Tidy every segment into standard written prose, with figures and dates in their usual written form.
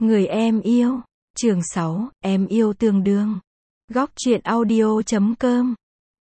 Người em yêu. Chương 6, em yêu tương đương. Góc truyện audio.com.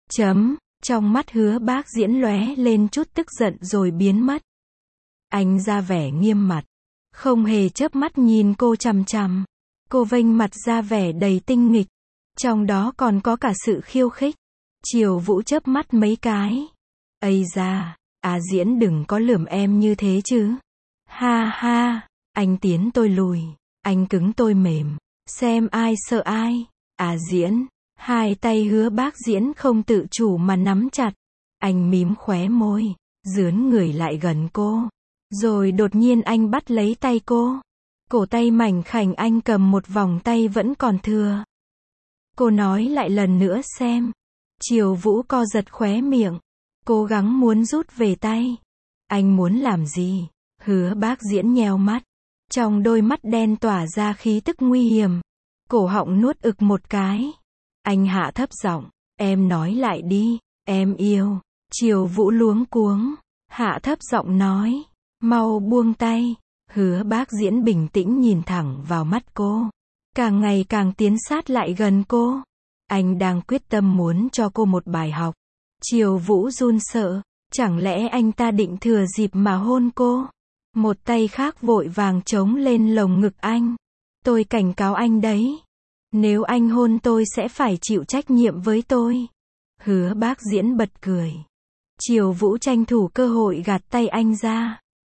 Trong mắt Hứa Bác Diễn lóe lên chút tức giận rồi biến mất. Anh ra vẻ nghiêm mặt, không hề chớp mắt nhìn cô chằm chằm. Cô vênh mặt ra vẻ đầy tinh nghịch, trong đó còn có cả sự khiêu khích. Triều Vũ chớp mắt mấy cái. Ây da, Diễn đừng có lườm em như thế chứ. Ha ha, anh tiến tôi lùi, anh cứng tôi mềm, xem ai sợ ai. Diễn, hai tay Hứa Bác Diễn không tự chủ mà nắm chặt. Anh mím khóe môi, dướn người lại gần cô. Rồi đột nhiên anh bắt lấy tay cô. Cổ tay mảnh khảnh anh cầm một vòng tay vẫn còn thừa. Cô nói lại lần nữa xem. Triều Vũ co giật khóe miệng, cố gắng muốn rút về tay. Anh muốn làm gì? Hứa Bác Diễn nheo mắt, trong đôi mắt đen tỏa ra khí tức nguy hiểm. Cổ họng nuốt ực một cái. Anh hạ thấp giọng, em nói lại đi, em yêu. Triều Vũ luống cuống, hạ thấp giọng nói, mau buông tay. Hứa Bác Diễn bình tĩnh nhìn thẳng vào mắt cô, càng ngày càng tiến sát lại gần cô. Anh đang quyết tâm muốn cho cô một bài học. Triều Vũ run sợ, chẳng lẽ anh ta định thừa dịp mà hôn cô? Một tay khác vội vàng chống lên lồng ngực anh. Tôi cảnh cáo anh đấy. Nếu anh hôn tôi sẽ phải chịu trách nhiệm với tôi. Hứa Bác Diễn bật cười. Triều Vũ tranh thủ cơ hội gạt tay anh ra.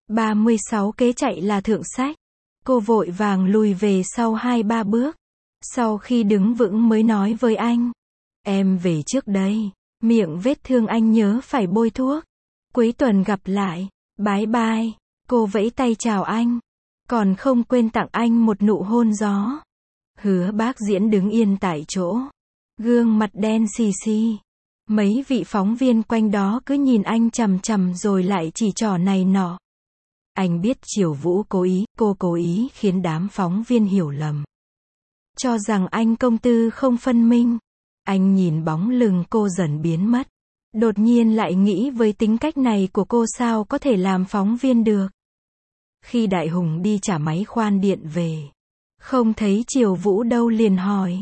36 kế chạy là thượng sách. Cô vội vàng lùi về sau 2-3 bước. Sau khi đứng vững mới nói với anh. Em về trước đây. Miệng vết thương anh nhớ phải bôi thuốc. Cuối tuần gặp lại. Bye bye. Cô vẫy tay chào anh. Còn không quên tặng anh một nụ hôn gió. Hứa Bác Diễn đứng yên tại chỗ. Gương mặt đen xì xì. Mấy vị phóng viên quanh đó cứ nhìn anh chằm chằm rồi lại chỉ trỏ này nọ. Anh biết Triều Vũ cố ý, cô cố ý khiến đám phóng viên hiểu lầm. Cho rằng anh công tư không phân minh. Anh nhìn bóng lưng cô dần biến mất. Đột nhiên lại nghĩ với tính cách này của cô sao có thể làm phóng viên được. Khi Đại Hùng đi trả máy khoan điện về, không thấy Triều Vũ đâu liền hỏi.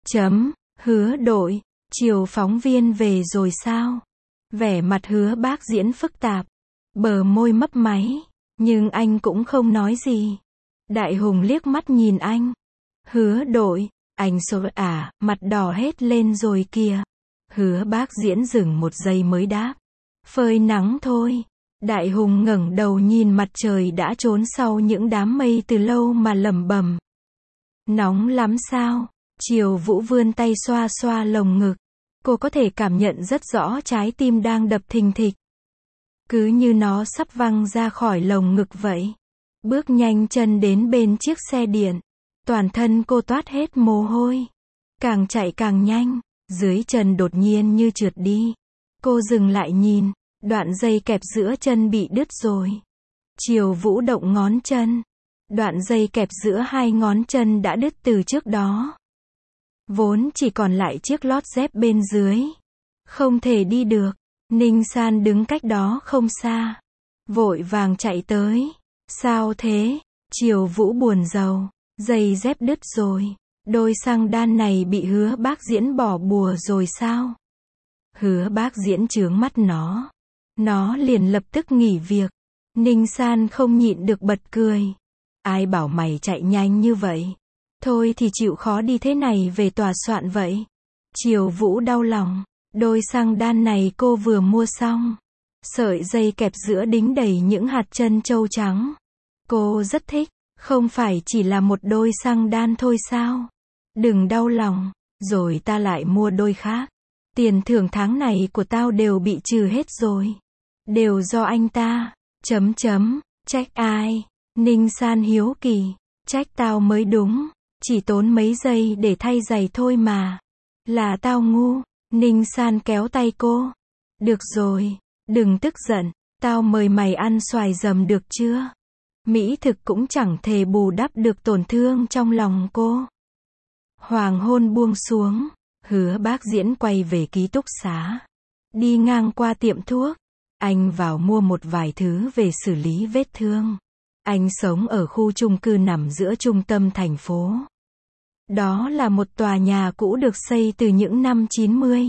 Hứa đội, Triều phóng viên về rồi sao? Vẻ mặt Hứa Bác Diễn phức tạp, bờ môi mấp máy, nhưng anh cũng không nói gì. Đại Hùng liếc mắt nhìn anh. Hứa đội, anh sốt mặt đỏ hết lên rồi kìa. Hứa Bác Diễn dừng một giây mới đáp. Phơi nắng thôi. Đại Hùng ngẩng đầu nhìn mặt trời đã trốn sau những đám mây từ lâu mà lẩm bẩm. Nóng lắm sao? Triều Vũ vươn tay xoa xoa lồng ngực. Cô có thể cảm nhận rất rõ trái tim đang đập thình thịch. Cứ như nó sắp văng ra khỏi lồng ngực vậy. Bước nhanh chân đến bên chiếc xe điện. Toàn thân cô toát hết mồ hôi. Càng chạy càng nhanh. Dưới chân đột nhiên như trượt đi. Cô dừng lại nhìn. Đoạn dây kẹp giữa chân bị đứt rồi. Triều Vũ động ngón chân. Đoạn dây kẹp giữa hai ngón chân đã đứt từ trước đó. Vốn chỉ còn lại chiếc lót dép bên dưới. Không thể đi được. Ninh San đứng cách đó không xa. Vội vàng chạy tới. Sao thế? Triều Vũ buồn rầu. Giày dép đứt rồi. Đôi xăng đan này bị Hứa Bác Diễn bỏ bùa rồi sao? Hứa Bác Diễn trướng mắt nó. Nó liền lập tức nghỉ việc. Ninh San không nhịn được bật cười. Ai bảo mày chạy nhanh như vậy? Thôi thì chịu khó đi thế này về tòa soạn vậy. Triều Vũ đau lòng. Đôi xăng đan này cô vừa mua xong. Sợi dây kẹp giữa đính đầy những hạt trân châu trắng. Cô rất thích. Không phải chỉ là một đôi xăng đan thôi sao? Đừng đau lòng. Rồi ta lại mua đôi khác. Tiền thưởng tháng này của tao đều bị trừ hết rồi. Đều do anh ta. Trách ai? Ninh San hiếu kỳ. Trách tao mới đúng. Chỉ tốn mấy giây để thay giày thôi mà. Là tao ngu. Ninh San kéo tay cô. Được rồi. Đừng tức giận. Tao mời mày ăn xoài dầm được chưa? Mỹ thực cũng chẳng thể bù đắp được tổn thương trong lòng cô. Hoàng hôn buông xuống. Hứa Bác Diễn quay về ký túc xá. Đi ngang qua tiệm thuốc. Anh vào mua một vài thứ về xử lý vết thương. Anh sống ở khu chung cư nằm giữa trung tâm thành phố. Đó là một tòa nhà cũ được xây từ những năm 90.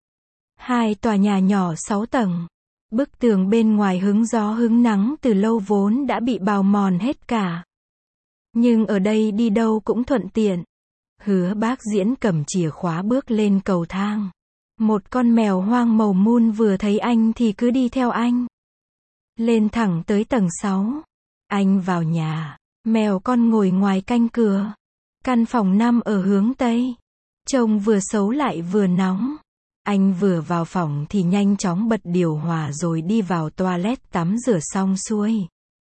Hai tòa nhà nhỏ 6 tầng. Bức tường bên ngoài hứng gió hứng nắng từ lâu vốn đã bị bào mòn hết cả. Nhưng ở đây đi đâu cũng thuận tiện. Hứa Bác Diễn cầm chìa khóa bước lên cầu thang. Một con mèo hoang màu mun vừa thấy anh thì cứ đi theo anh. Lên thẳng tới tầng 6. Anh vào nhà. Mèo con ngồi ngoài canh cửa. Căn phòng 5 ở hướng Tây. Trông vừa xấu lại vừa nóng. Anh vừa vào phòng thì nhanh chóng bật điều hòa rồi đi vào toilet tắm rửa xong xuôi.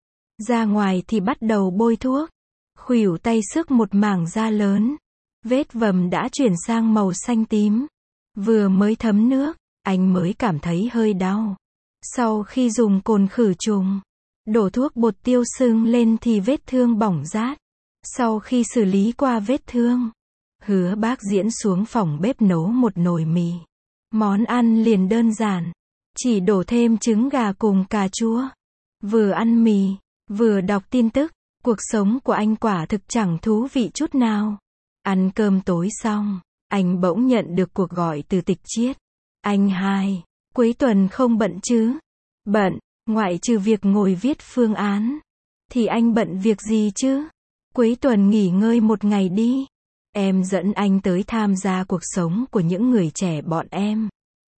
Ra ngoài thì bắt đầu bôi thuốc. Khuỷu tay xước một mảng da lớn. Vết vầm đã chuyển sang màu xanh tím. Vừa mới thấm nước, anh mới cảm thấy hơi đau. Sau khi dùng cồn khử trùng, đổ thuốc bột tiêu sưng lên thì vết thương bỏng rát. Sau khi xử lý qua vết thương, Hứa Bác Diễn xuống phòng bếp nấu một nồi mì. Món ăn liền đơn giản, chỉ đổ thêm trứng gà cùng cà chua. Vừa ăn mì, vừa đọc tin tức, cuộc sống của anh quả thực chẳng thú vị chút nào. Ăn cơm tối xong, anh bỗng nhận được cuộc gọi từ Tịch Chiết. Anh hai, cuối tuần không bận chứ? Bận, ngoại trừ việc ngồi viết phương án. Thì anh bận việc gì chứ? Cuối tuần nghỉ ngơi một ngày đi. Em dẫn anh tới tham gia cuộc sống của những người trẻ bọn em.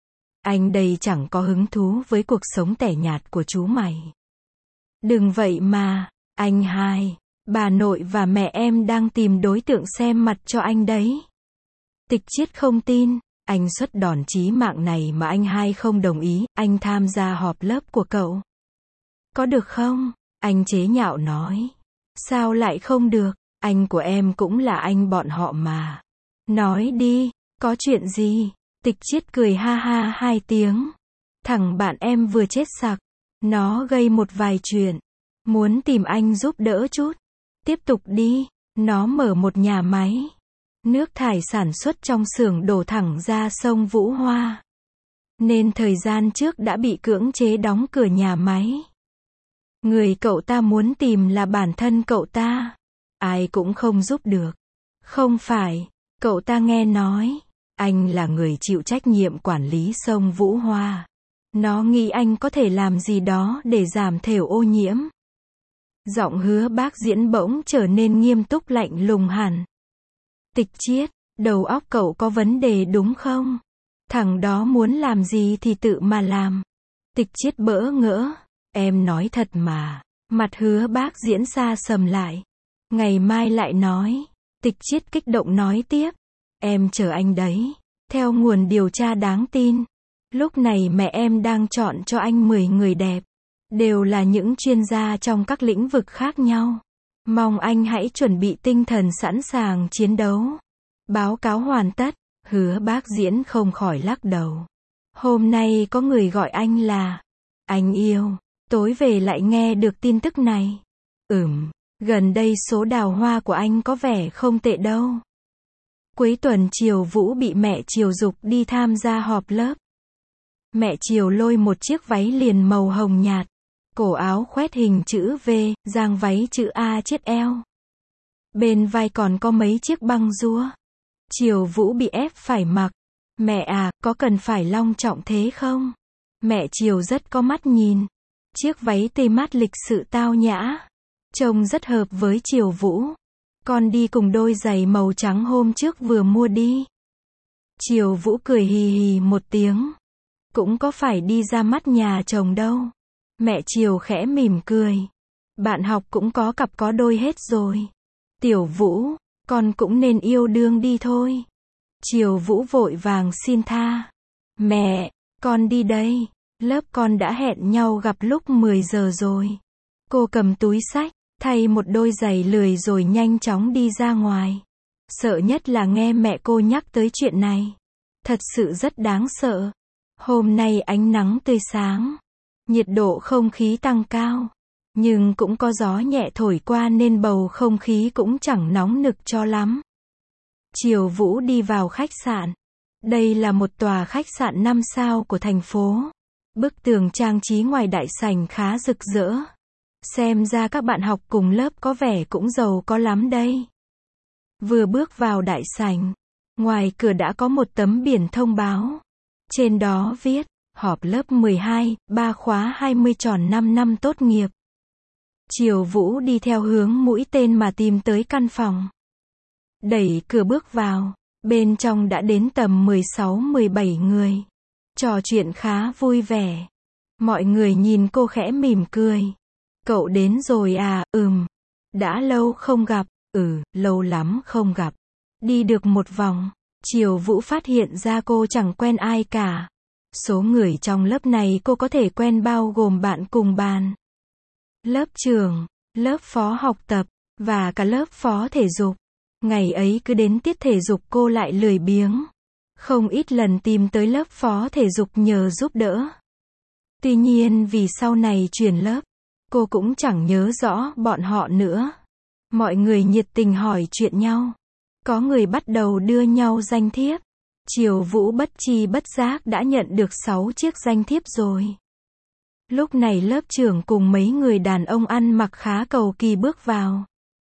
Anh đây chẳng có hứng thú với cuộc sống tẻ nhạt của chú mày. Đừng vậy mà, anh hai. Bà nội và mẹ em đang tìm đối tượng xem mặt cho anh đấy. Tịch Chiết không tin, anh xuất đòn chí mạng này mà anh hai không đồng ý, anh tham gia họp lớp của cậu. Có được không? Anh chế nhạo nói. Sao lại không được, anh của em cũng là anh bọn họ mà. Nói đi, có chuyện gì? Tịch Chiết cười ha ha 2 tiếng. Thằng bạn em vừa chết sặc. Nó gây một vài chuyện. Muốn tìm anh giúp đỡ chút. Tiếp tục đi, nó mở một nhà máy. Nước thải sản xuất trong xưởng đổ thẳng ra sông Vũ Hoa. Nên thời gian trước đã bị cưỡng chế đóng cửa nhà máy. Người cậu ta muốn tìm là bản thân cậu ta. Ai cũng không giúp được. Không phải, cậu ta nghe nói. Anh là người chịu trách nhiệm quản lý sông Vũ Hoa. Nó nghĩ anh có thể làm gì đó để giảm thiểu ô nhiễm. Giọng Hứa Bác Diễn bỗng trở nên nghiêm túc lạnh lùng hẳn. Tịch Chiết, đầu óc cậu có vấn đề đúng không? Thằng đó muốn làm gì thì tự mà làm. Tịch Chiết bỡ ngỡ. Em nói thật mà. Mặt Hứa Bác Diễn xa sầm lại. Ngày mai lại nói. Tịch Chiết kích động nói tiếp. Em chờ anh đấy. Theo nguồn điều tra đáng tin. Lúc này mẹ em đang chọn cho anh 10 người đẹp. Đều là những chuyên gia trong các lĩnh vực khác nhau. Mong anh hãy chuẩn bị tinh thần sẵn sàng chiến đấu. Báo cáo hoàn tất. Hứa Bác Diễn không khỏi lắc đầu. Hôm nay có người gọi anh là anh yêu. Tối về lại nghe được tin tức này. Gần đây số đào hoa của anh có vẻ không tệ đâu. Cuối tuần Triều Vũ bị mẹ Triều giục đi tham gia họp lớp. Mẹ Triều lôi một chiếc váy liền màu hồng nhạt. Cổ áo khoét hình chữ V, dang váy chữ A chiết eo. Bên vai còn có mấy chiếc băng rua. Triều Vũ bị ép phải mặc. Mẹ à, có cần phải long trọng thế không? Mẹ Triều rất có mắt nhìn. Chiếc váy tê mát lịch sự tao nhã. Trông rất hợp với Triều Vũ. Con đi cùng đôi giày màu trắng hôm trước vừa mua đi. Triều Vũ cười hì hì một tiếng. Cũng có phải đi ra mắt nhà chồng đâu. Mẹ Triều khẽ mỉm cười. Bạn học cũng có cặp có đôi hết rồi. Tiểu Vũ, con cũng nên yêu đương đi thôi. Triều Vũ vội vàng xin tha. Mẹ, con đi đây. Lớp con đã hẹn nhau gặp lúc 10 giờ rồi. Cô cầm túi xách, thay một đôi giày lười rồi nhanh chóng đi ra ngoài. Sợ nhất là nghe mẹ cô nhắc tới chuyện này. Thật sự rất đáng sợ. Hôm nay ánh nắng tươi sáng. Nhiệt độ không khí tăng cao. Nhưng cũng có gió nhẹ thổi qua nên bầu không khí cũng chẳng nóng nực cho lắm. Triều Vũ đi vào khách sạn. Đây là một tòa khách sạn 5 sao của thành phố. Bức tường trang trí ngoài đại sảnh khá rực rỡ. Xem ra các bạn học cùng lớp có vẻ cũng giàu có lắm đây. Vừa bước vào đại sảnh, ngoài cửa đã có một tấm biển thông báo. Trên đó viết, họp lớp 12, 3 khóa 20 tròn 5 năm tốt nghiệp. Triều Vũ đi theo hướng mũi tên mà tìm tới căn phòng. Đẩy cửa bước vào, bên trong đã đến tầm 16-17 người. Trò chuyện khá vui vẻ. Mọi người nhìn cô khẽ mỉm cười. Cậu đến rồi à, đã lâu không gặp, lâu lắm không gặp. Đi được một vòng, Triều Vũ phát hiện ra cô chẳng quen ai cả. Số người trong lớp này cô có thể quen bao gồm bạn cùng bàn, lớp trưởng, lớp phó học tập, và cả lớp phó thể dục. Ngày ấy cứ đến tiết thể dục cô lại lười biếng. Không ít lần tìm tới lớp phó thể dục nhờ giúp đỡ. Tuy nhiên vì sau này chuyển lớp, cô cũng chẳng nhớ rõ bọn họ nữa. Mọi người nhiệt tình hỏi chuyện nhau. Có người bắt đầu đưa nhau danh thiếp. Triều Vũ bất tri bất giác đã nhận được 6 chiếc danh thiếp rồi. Lúc này lớp trưởng cùng mấy người đàn ông ăn mặc khá cầu kỳ bước vào.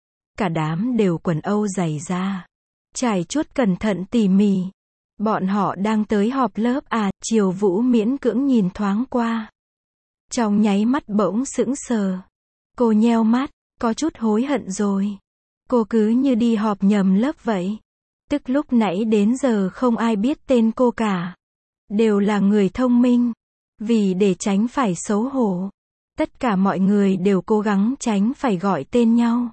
Cả đám đều quần âu dày da, trải chuốt cẩn thận tỉ mỉ. Bọn họ đang tới họp lớp à? Triều Vũ miễn cưỡng nhìn thoáng qua. Trong nháy mắt bỗng sững sờ. Cô nheo mắt, có chút hối hận rồi. Cô cứ như đi họp nhầm lớp vậy. Tức lúc nãy đến giờ không ai biết tên cô cả. Đều là người thông minh. Vì để tránh phải xấu hổ, tất cả mọi người đều cố gắng tránh phải gọi tên nhau.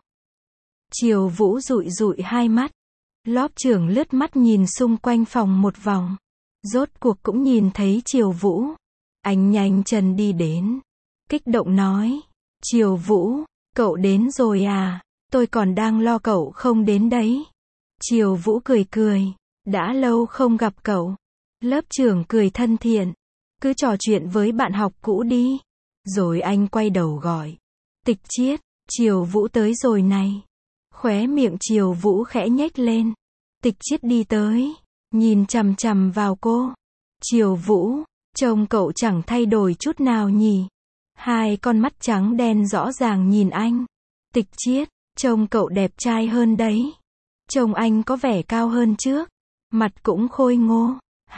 Triều Vũ dụi dụi hai mắt. Lớp trưởng lướt mắt nhìn xung quanh phòng một vòng. Rốt cuộc cũng nhìn thấy Triều Vũ. Anh nhanh chân đi đến. Kích động nói. Triều Vũ, cậu đến rồi à? Tôi còn đang lo cậu không đến đấy. Triều Vũ cười cười. Đã lâu không gặp cậu. Lớp trưởng cười thân thiện. Cứ trò chuyện với bạn học cũ đi. Rồi anh quay đầu gọi. Tịch Chiết, Triều Vũ tới rồi này. Khóe miệng Triều Vũ khẽ nhếch lên. Tịch Chiết đi tới, nhìn chằm chằm vào cô. Triều Vũ, trông cậu chẳng thay đổi chút nào nhỉ? Hai con mắt trắng đen rõ ràng nhìn anh. Tịch Chiết, trông cậu đẹp trai hơn đấy. Trông anh có vẻ cao hơn trước. Mặt cũng khôi ngô.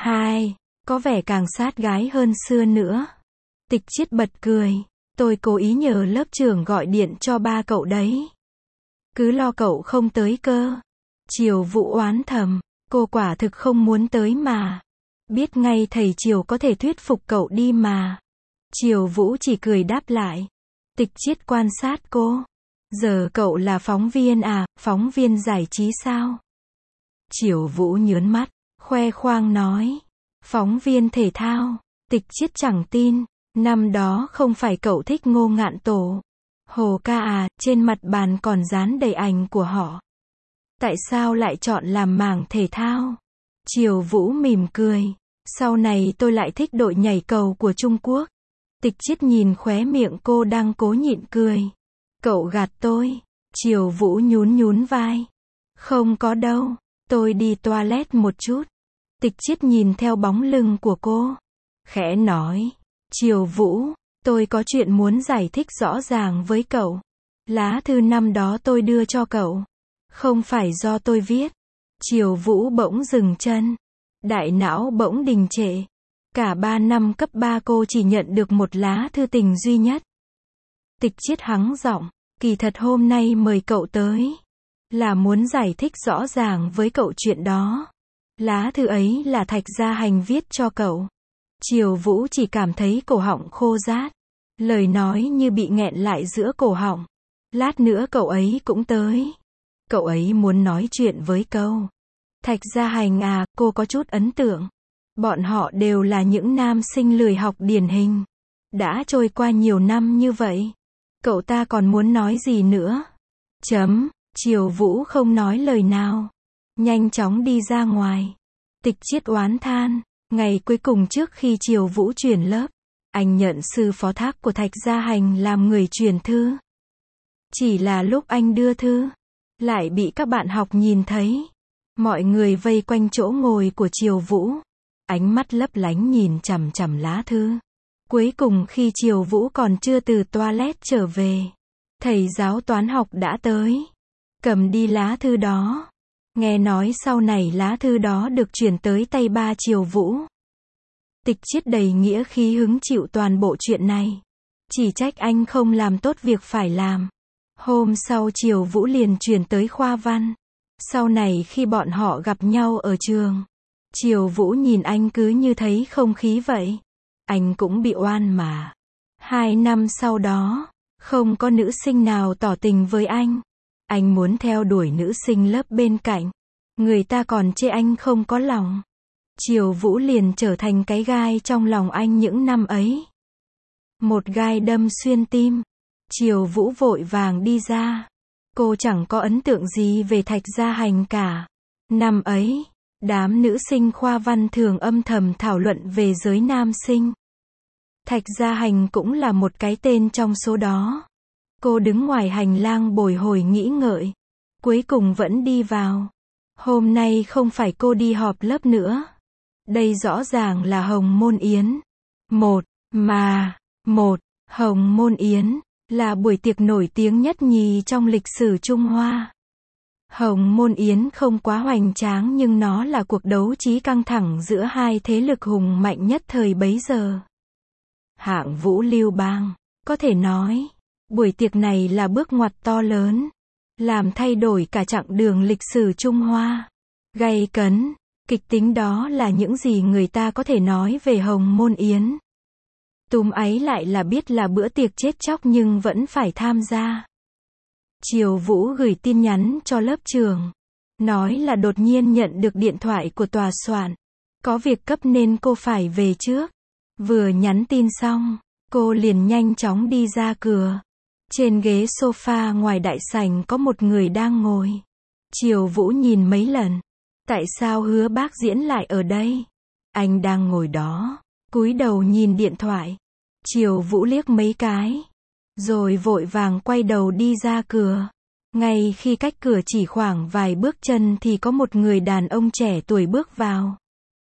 Có vẻ càng sát gái hơn xưa nữa. Tịch Chiết bật cười. Tôi cố ý nhờ lớp trưởng gọi điện cho ba cậu đấy. Cứ lo cậu không tới cơ. Triều Vũ oán thầm. Cô quả thực không muốn tới mà. Biết ngay thầy Triều có thể thuyết phục cậu đi mà. Triều Vũ chỉ cười đáp lại. Tịch Chiết quan sát cô. Giờ cậu là phóng viên à? Phóng viên giải trí sao? Triều Vũ nhớn mắt, khoe khoang nói. Phóng viên thể thao. Tịch Chiết chẳng tin. Năm đó không phải cậu thích Ngô Ngạn Tổ, Hồ Ca à? Trên mặt bàn còn dán đầy ảnh của họ. Tại sao lại chọn làm mảng thể thao? Triều Vũ mỉm cười. Sau này tôi lại thích đội nhảy cầu của Trung Quốc. Tịch Chiết nhìn khóe miệng cô đang cố nhịn cười. Cậu gạt tôi. Triều Vũ nhún vai. Không có đâu. Tôi đi toilet một chút. Tịch Chiết nhìn theo bóng lưng của cô. Khẽ nói. Triều Vũ, tôi có chuyện muốn giải thích rõ ràng với cậu. Lá thư năm đó tôi đưa cho cậu. Không phải do tôi viết. Triều Vũ bỗng dừng chân. Đại não bỗng đình trệ. Cả 3 năm cấp 3 cô chỉ nhận được một lá thư tình duy nhất. Tịch Chiết hắng giọng. Kỳ thật hôm nay mời cậu tới là muốn giải thích rõ ràng với cậu chuyện đó. Lá thư ấy là Thạch Gia Hành viết cho cậu. Triều Vũ chỉ cảm thấy cổ họng khô rát. Lời nói như bị nghẹn lại giữa cổ họng. Lát nữa cậu ấy cũng tới. Cậu ấy muốn nói chuyện với cậu. Thạch Gia Hành à? Cô có chút ấn tượng. Bọn họ đều là những nam sinh lười học điển hình. Đã trôi qua nhiều năm như vậy. Cậu ta còn muốn nói gì nữa? Triều Vũ không nói lời nào. Nhanh chóng đi ra ngoài. Tịch Chiết oán than. Ngày cuối cùng trước khi Triều Vũ chuyển lớp, anh nhận sư phó thác của Thạch Gia Hành làm người truyền thư. Chỉ là lúc anh đưa thư, lại bị các bạn học nhìn thấy. Mọi người vây quanh chỗ ngồi của Triều Vũ. Ánh mắt lấp lánh nhìn chằm chằm lá thư. Cuối cùng khi Triều Vũ còn chưa từ toilet trở về, Thầy giáo toán học đã tới. Cầm đi lá thư đó. Nghe nói sau này lá thư đó được chuyển tới tay ba Triều Vũ. Tịch Chiết đầy nghĩa khí hứng chịu toàn bộ chuyện này. Chỉ trách anh không làm tốt việc phải làm. Hôm sau Triều Vũ liền chuyển tới khoa văn. Sau này khi bọn họ gặp nhau ở trường, Triều Vũ nhìn anh cứ như thấy không khí vậy. Anh cũng bị oan mà. 2 năm sau đó, không có nữ sinh nào tỏ tình với anh. Anh muốn theo đuổi nữ sinh lớp bên cạnh. Người ta còn chê anh không có lòng. Triều Vũ liền trở thành cái gai trong lòng anh những năm ấy. Một gai đâm xuyên tim. Triều Vũ vội vàng đi ra. Cô chẳng có ấn tượng gì về Thạch Gia Hành cả. Năm ấy, đám nữ sinh khoa văn thường âm thầm thảo luận về giới nam sinh. Thạch Gia Hành cũng là một cái tên trong số đó. Cô đứng ngoài hành lang bồi hồi nghĩ ngợi. Cuối cùng vẫn đi vào. Hôm nay không phải cô đi họp lớp nữa. Đây rõ ràng là Hồng Môn Yến. Hồng Môn Yến là buổi tiệc nổi tiếng nhất nhì trong lịch sử Trung Hoa. Hồng Môn Yến không quá hoành tráng nhưng nó là cuộc đấu trí căng thẳng giữa hai thế lực hùng mạnh nhất thời bấy giờ. Hạng Vũ Lưu Bang, có thể nói, buổi tiệc này là bước ngoặt to lớn, làm thay đổi cả chặng đường lịch sử Trung Hoa. Gay cấn, kịch tính đó là những gì người ta có thể nói về Hồng Môn Yến. Túm ấy lại là biết là bữa tiệc chết chóc nhưng vẫn phải tham gia. Triều Vũ gửi tin nhắn cho lớp trưởng. Nói là đột nhiên nhận được điện thoại của tòa soạn. Có việc cấp nên cô phải về trước. Vừa nhắn tin xong, cô liền nhanh chóng đi ra cửa. Trên ghế sofa ngoài đại sảnh có một người đang ngồi. Triều Vũ nhìn mấy lần. Tại sao Hứa Bác Diễn lại ở đây? Anh đang ngồi đó. Cúi đầu nhìn điện thoại. Triều Vũ liếc mấy cái. Rồi vội vàng quay đầu đi ra cửa. Ngay khi cách cửa chỉ khoảng vài bước chân thì có một người đàn ông trẻ tuổi bước vào.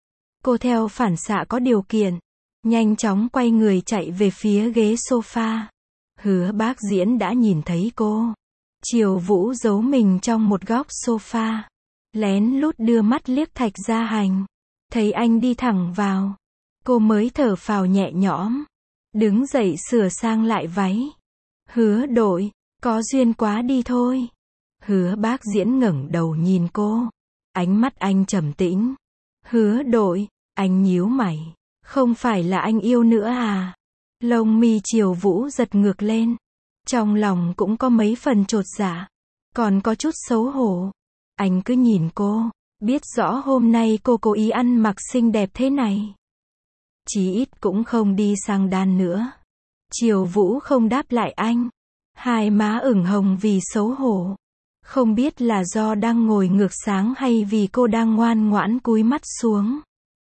Cô theo phản xạ có điều kiện. Nhanh chóng quay người chạy về phía ghế sofa. Hứa Bác Diễn đã nhìn thấy cô. Triều Vũ giấu mình trong một góc sofa. Lén lút đưa mắt liếc Thạch Gia Hành. Thấy anh đi thẳng vào. Cô mới thở phào nhẹ nhõm. Đứng dậy sửa sang lại váy. Hứa đội, có duyên quá đi thôi. Hứa Bác Diễn ngẩng đầu nhìn cô. Ánh mắt anh trầm tĩnh. Hứa đội, anh nhíu mày. Không phải là anh yêu nữa à? Lông mi Triều Vũ giật ngược lên. Trong lòng cũng có mấy phần chột dạ. Còn có chút xấu hổ. Anh cứ nhìn cô. Biết rõ hôm nay cô cố ý ăn mặc xinh đẹp thế này. Chí ít cũng không đi sang đan nữa. Triều Vũ không đáp lại anh. Hai má ửng hồng vì xấu hổ. Không biết là do đang ngồi ngược sáng hay vì cô đang ngoan ngoãn cúi mắt xuống.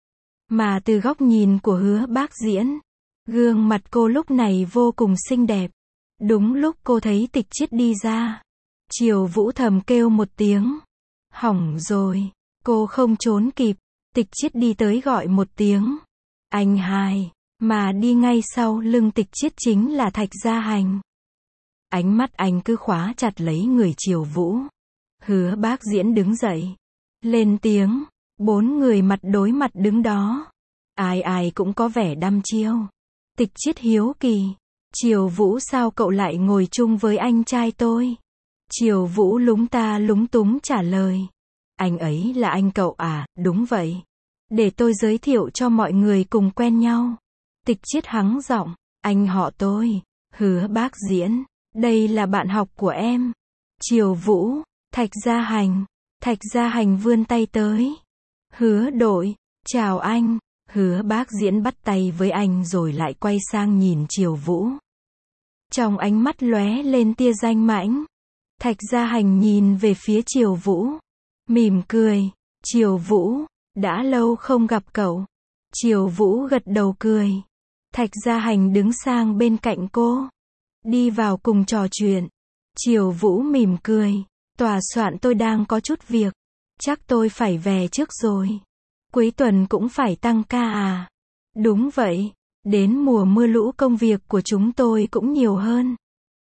Mà từ góc nhìn của Hứa Bác Diễn, gương mặt cô lúc này vô cùng xinh đẹp. Đúng lúc cô thấy Tịch Chiết đi ra, Triều Vũ thầm kêu một tiếng. Hỏng rồi. Cô không trốn kịp. Tịch Chiết đi tới gọi một tiếng. Anh hai. Mà đi ngay sau lưng Tịch Chiết chính là Thạch Gia Hành. Ánh mắt anh cứ khóa chặt lấy người Triều Vũ. Hứa Bác Diễn đứng dậy. Lên tiếng. 4 người mặt đối mặt đứng đó. Ai ai cũng có vẻ đăm chiêu. Tịch Chiết hiếu kỳ. Triều Vũ sao cậu lại ngồi chung với anh trai tôi? Triều Vũ lúng ta lúng túng trả lời. Anh ấy là anh cậu à? Đúng vậy. Để tôi giới thiệu cho mọi người cùng quen nhau. Tịch Chiết hắng giọng. Anh họ tôi. Hứa Bác Diễn. Đây là bạn học của em. Triều Vũ. Thạch Gia Hành. Thạch Gia Hành vươn tay tới. Hứa đội. Chào anh. Hứa Bác Diễn bắt tay với anh rồi lại quay sang nhìn Triều Vũ. Trong ánh mắt lóe lên tia danh mãnh. Thạch Gia Hành nhìn về phía Triều Vũ. Mỉm cười. Triều Vũ. Đã lâu không gặp cậu. Triều Vũ gật đầu cười. Thạch Gia Hành đứng sang bên cạnh cô. Đi vào cùng trò chuyện. Triều Vũ mỉm cười. Tòa soạn tôi đang có chút việc. Chắc tôi phải về trước rồi. Cuối tuần cũng phải tăng ca à? Đúng vậy. Đến mùa mưa lũ công việc của chúng tôi cũng nhiều hơn.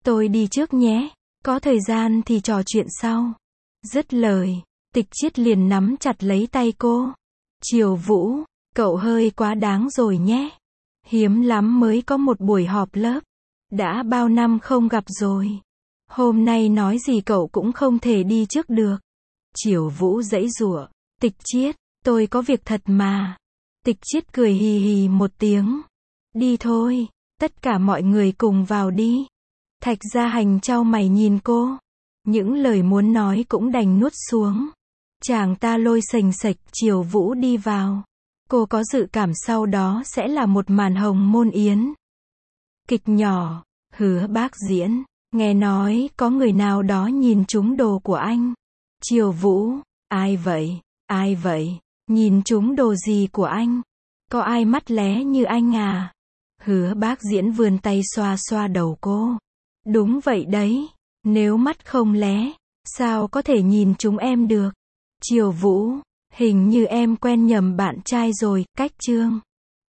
Tôi đi trước nhé, có thời gian thì trò chuyện sau. Dứt lời, Tịch Chiết liền nắm chặt lấy tay cô. Triều Vũ, cậu hơi quá đáng rồi nhé. Hiếm lắm mới có một buổi họp lớp. Đã bao năm không gặp rồi. Hôm nay nói gì cậu cũng không thể đi trước được. Triều Vũ giãy giụa. Tịch Chiết, tôi có việc thật mà. Tịch Chiết cười hì hì một tiếng. Đi thôi, tất cả mọi người cùng vào đi. Thạch Gia Hành chau mày nhìn cô. Những lời muốn nói cũng đành nuốt xuống. Chàng ta lôi xềnh xệch Triều Vũ đi vào. Cô có dự cảm sau đó sẽ là một màn hồng môn yến. Kịch nhỏ, Hứa Bác diễn. Nghe nói có người nào đó nhìn trúng đồ của anh. Triều Vũ, ai vậy? Ai vậy? Nhìn trúng đồ gì của anh? Có ai mắt lé như anh à? Hứa Bác diễn vươn tay xoa xoa đầu cô. Đúng vậy đấy. Nếu mắt không lé, sao có thể nhìn chúng em được? Triều Vũ, hình như em quen nhầm bạn trai rồi, Cách Trương.